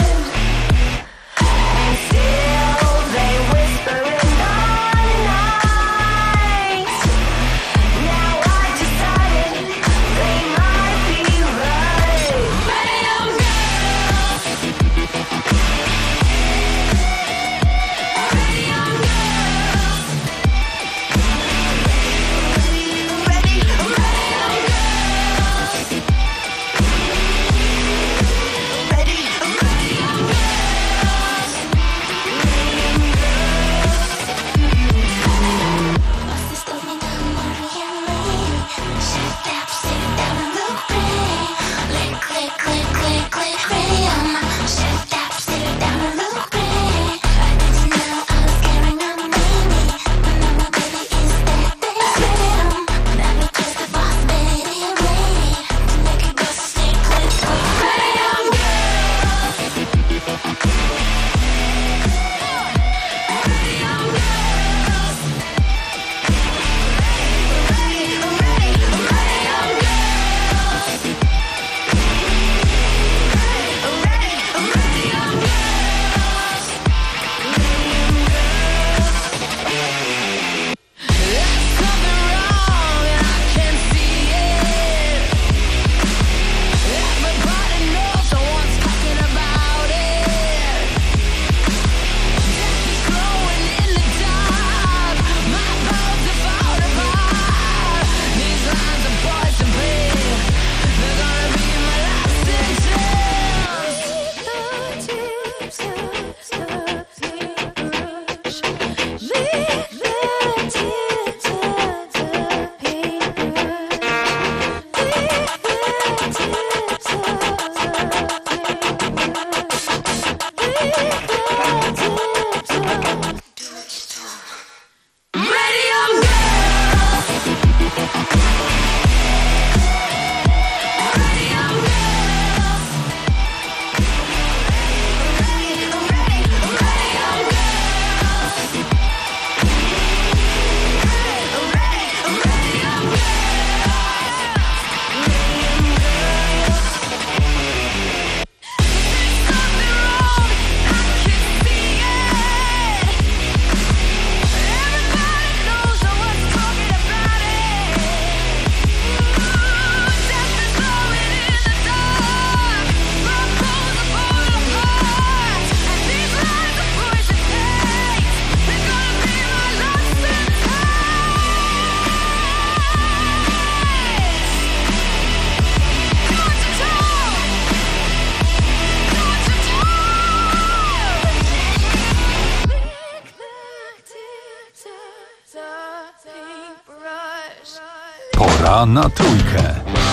Pora na trójkę.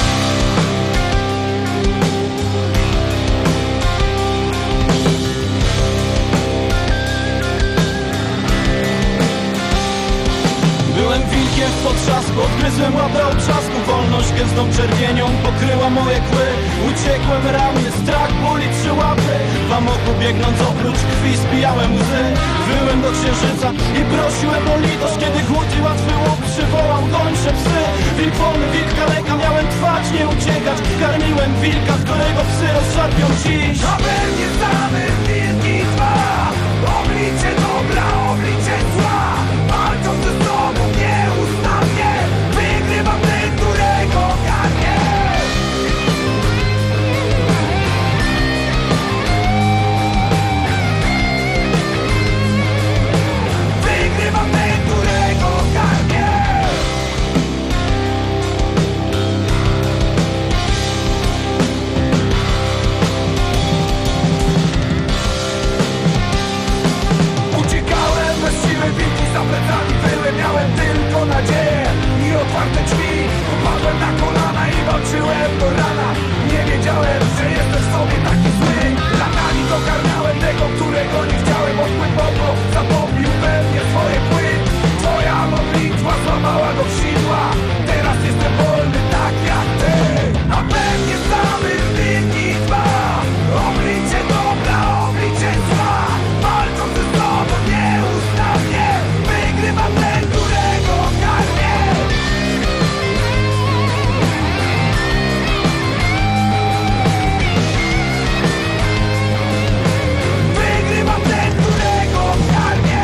Byłem wilkiem w potrzasku, odgryzłem łapę trzasku. Wolność gęstą czerwienią pokryła moje kły. Uciekłem ramię, strach, ból i trzy łapy. W amoku biegnąc oprócz krwi spijałem łzy. Wyłem do księżyca i prosiłem o litość. Kiedy głód i łatwy łuk przywołał gończe psy. Wilk wolny, wilk kaleka, miałem trwać, nie uciekać. Karmiłem wilka, którego psy rozszarpią dziś. Na pewnie znamy wilki dwa, oblicze dobra, oblicze zła. Walczą ze sobą nieustannie, wygrywam ten, którego karmię. Wygrywam ten, którego karmię. Uciekałem bez siły, wilki za plecami były, miałem tylko nadzieję i otwarte drzwi. Upadłem na kolana i walczyłem do rana. Nie wiedziałem, że jestem w sobie taki zły. Latami dokarmiałem tego, którego nie chciałem. Odpływ oko zatopił we mnie swoje pły. Twoja modlitwa złamała go w sidła. Teraz jestem wolny tak jak ty. A pewnie znamy wilki dwa, oblicze dobra, oblicze zła. Walczą ze sobą nieustannie, wygrywam ten, którego karmię. Wygrywam ten, którego karmię.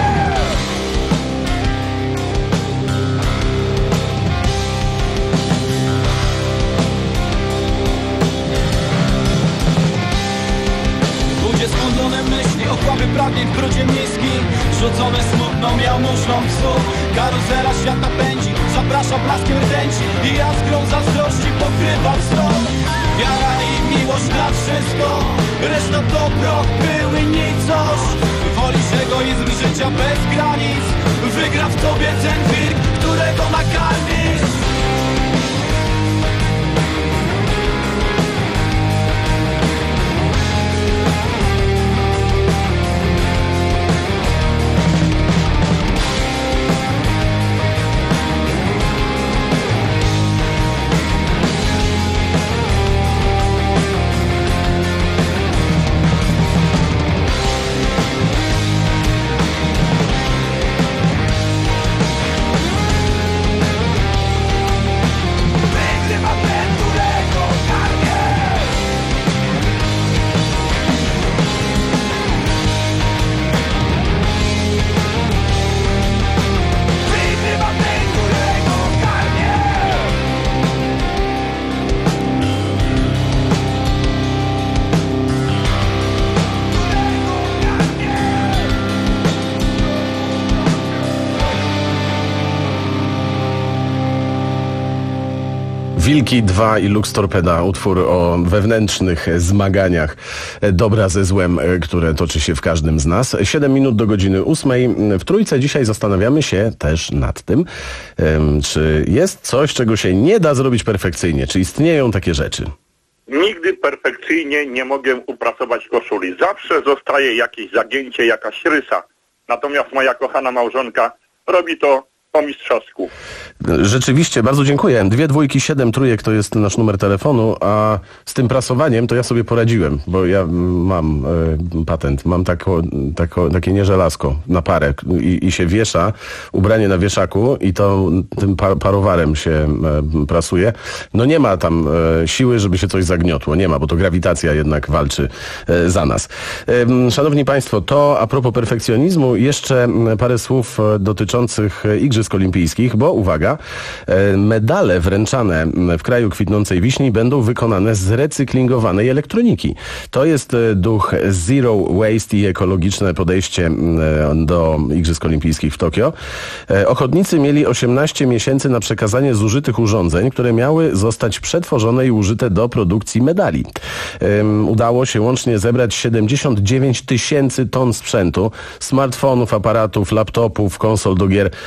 Ludzie skłócone myśli, okłamy pragnień w brudzie miejski. Rzucone smutno miał muszlą psu. Karuzela świata pędzi, zaprasza blaskiem rdęci. I ja z grą zazdrości pokrywam wzrok. Wiara i miłość na wszystko, reszta dobro, były nicość. Wolisz egoizm życia bez granic, wygra w tobie ten wilk, którego nakarmisz. Wygrywam ten, którego karmię. Wygrywam ten, którego karmię. Wilki dwa i Lux Torpeda, utwór o wewnętrznych zmaganiach dobra ze złem, które toczy się w każdym z nas. Siedem minut do godziny ósmej. W Trójce dzisiaj zastanawiamy się też nad tym, em, czy jest coś, czego się nie da zrobić perfekcyjnie. Czy istnieją takie rzeczy? Nigdy perfekcyjnie nie mogę uprasować koszuli. Zawsze zostaje jakieś zagięcie, jakaś rysa. Natomiast moja kochana małżonka robi to po mistrzowsku. Rzeczywiście, bardzo dziękuję. Dwie dwójki, siedem trójek to jest nasz numer telefonu, a z tym prasowaniem to ja sobie poradziłem, bo ja mam e, patent, mam tako, tako, takie nieżelazko na parę i, i się wiesza, ubranie na wieszaku i to tym pa, parowarem się e, prasuje. No nie ma tam e, siły, żeby się coś zagniotło, nie ma, bo to grawitacja jednak walczy e, za nas. E, szanowni Państwo, to a propos perfekcjonizmu, jeszcze parę słów dotyczących Igrzysk Olimpijskich, bo uwaga, medale wręczane w kraju kwitnącej wiśni będą wykonane z recyklingowanej elektroniki. To jest duch Zero Waste i ekologiczne podejście do Igrzysk Olimpijskich w Tokio. Ochotnicy mieli osiemnaście miesięcy na przekazanie zużytych urządzeń, które miały zostać przetworzone i użyte do produkcji medali. Udało się łącznie zebrać siedemdziesiąt dziewięć tysięcy ton sprzętu, smartfonów, aparatów, laptopów, konsol do gier i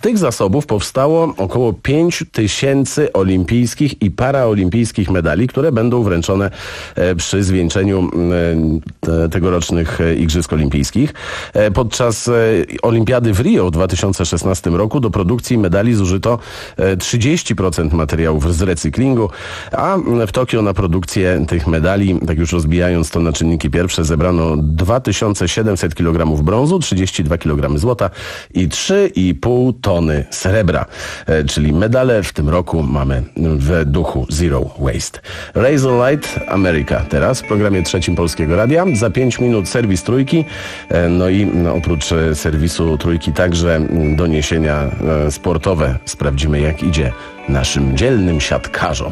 tych zasobów powstało około pięć tysięcy olimpijskich i paraolimpijskich medali, które będą wręczone e, przy zwieńczeniu e, te, tegorocznych e, Igrzysk Olimpijskich. E, podczas e, Olimpiady w Rio w dwa tysiące szesnastym roku do produkcji medali zużyto e, trzydzieści procent materiałów z recyklingu, a w Tokio na produkcję tych medali, tak już rozbijając to na czynniki pierwsze, zebrano dwa tysiące siedemset kilogramów brązu, trzydzieści dwa kilogramy złota i trzy i pół tony srebra. E, czyli medale w tym roku mamy w duchu Zero Waste. Razor Light America teraz w programie trzecim Polskiego Radia. Za pięć minut serwis Trójki. E, no i no, oprócz e, serwisu Trójki także m, doniesienia e, sportowe. Sprawdzimy, jak idzie naszym dzielnym siatkarzom.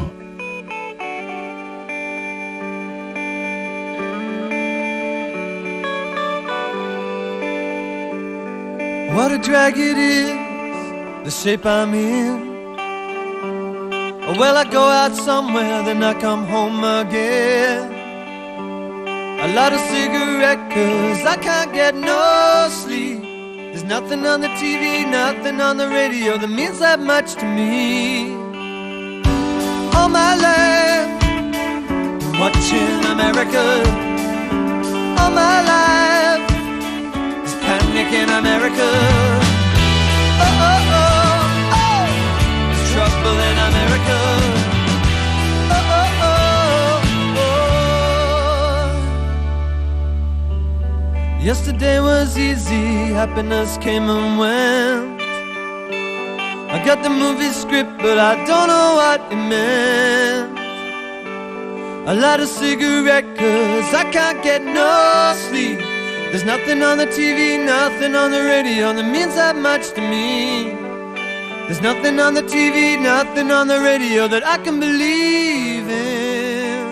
What a drag it is, the shape I'm in. Well, I go out somewhere, then I come home again. A lot of cigarette, cause I can't get no sleep. There's nothing on the T V, nothing on the radio that means that much to me. All my life, watching America. All my life, panic in America. Oh, oh, oh, oh. There's trouble in America. Oh, oh, oh, oh. Yesterday was easy, happiness came and went. I got the movie script, but I don't know what it meant. A lot of cigarette, cause I can't get no sleep. There's nothing on the T V, nothing on the radio that means that much to me. There's nothing on the T V, nothing on the radio that I can believe in.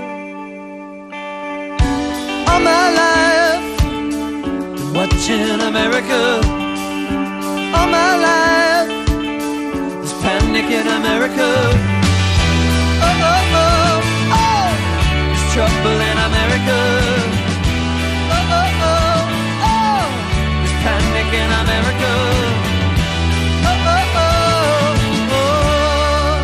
All my life, been watching America. All my life, there's panic in America. Oh, oh, oh, oh, there's trouble in America. Oh, oh, oh. Panic in America. Oh, oh, oh, oh.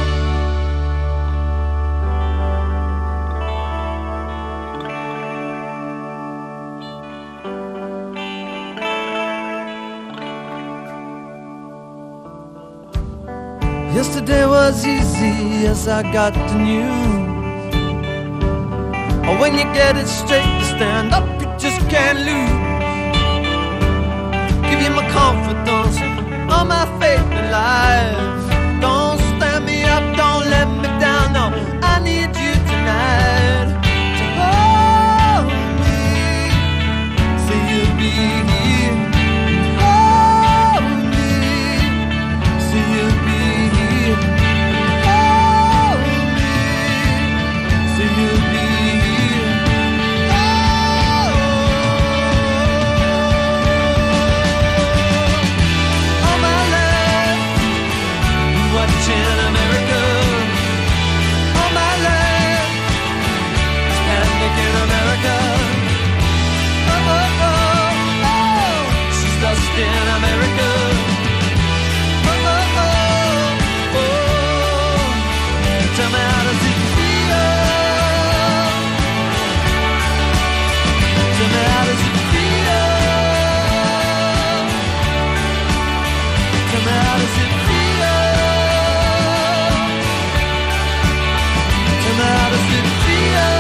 Yesterday was easy as I got the news. Oh, when you get it straight to stand up, you just can't lose. Give you my confidence, all my faith in life. Don't stand me up, don't let me down, no, I need you tonight. To hold me, say you'll be here. Hold me, say you'll be here. Hold me, say you'll be here. In America, all my life, it's panic in America. Oh, oh, oh, oh, she's lost in America. Oh, oh, oh, oh, tell me how does it feel? Tell me how does it feel? Tell me how does it feel? How does it feel?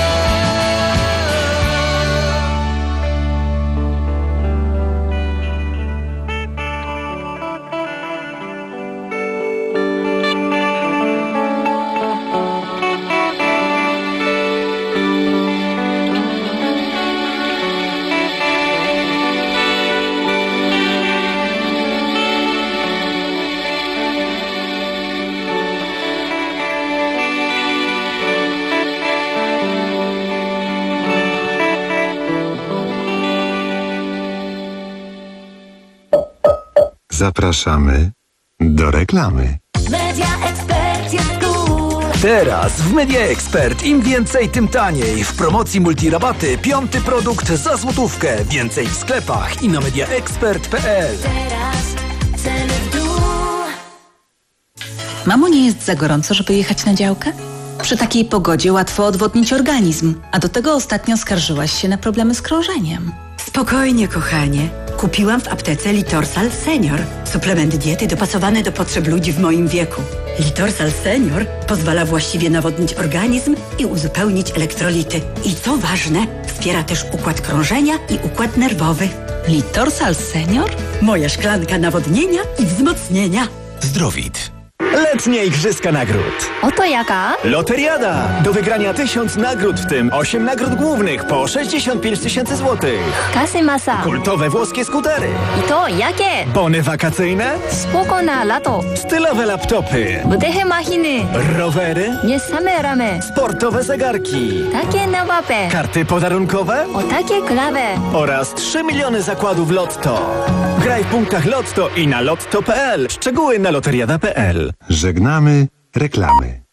Zapraszamy do reklamy. Media Expert jest cool. Teraz w Media Expert im więcej, tym taniej. W promocji multirabaty piąty produkt za złotówkę. Więcej w sklepach i na mediaexpert kropka p l. Teraz ceny w dół. Mamo, nie jest za gorąco, żeby jechać na działkę? Przy takiej pogodzie łatwo odwodnić organizm, a do tego ostatnio skarżyłaś się na problemy z krążeniem. Spokojnie, kochanie. Kupiłam w aptece Litorsal Senior. Suplement diety dopasowany do potrzeb ludzi w moim wieku. Litorsal Senior pozwala właściwie nawodnić organizm i uzupełnić elektrolity. I co ważne, wspiera też układ krążenia i układ nerwowy. Litorsal Senior? Moja szklanka nawodnienia i wzmocnienia. Zdrowit. Letnie Igrzyska Nagród. Oto jaka? Loteriada. Do wygrania tysiąc nagród, w tym osiem nagród głównych po sześćdziesiąt pięć tysięcy złotych. Kasy masa. Kultowe włoskie skutery. I to jakie? Bony wakacyjne. Spoko na lato. Stylowe laptopy. Budehe machiny. Rowery. Nie same ramy. Sportowe zegarki. Takie nawape. Karty podarunkowe. O takie klawe. Oraz trzy miliony zakładów Lotto. Graj w punktach Lotto i na lotto kropka p l. Szczegóły na loteriada kropka p l. Żegnamy reklamy.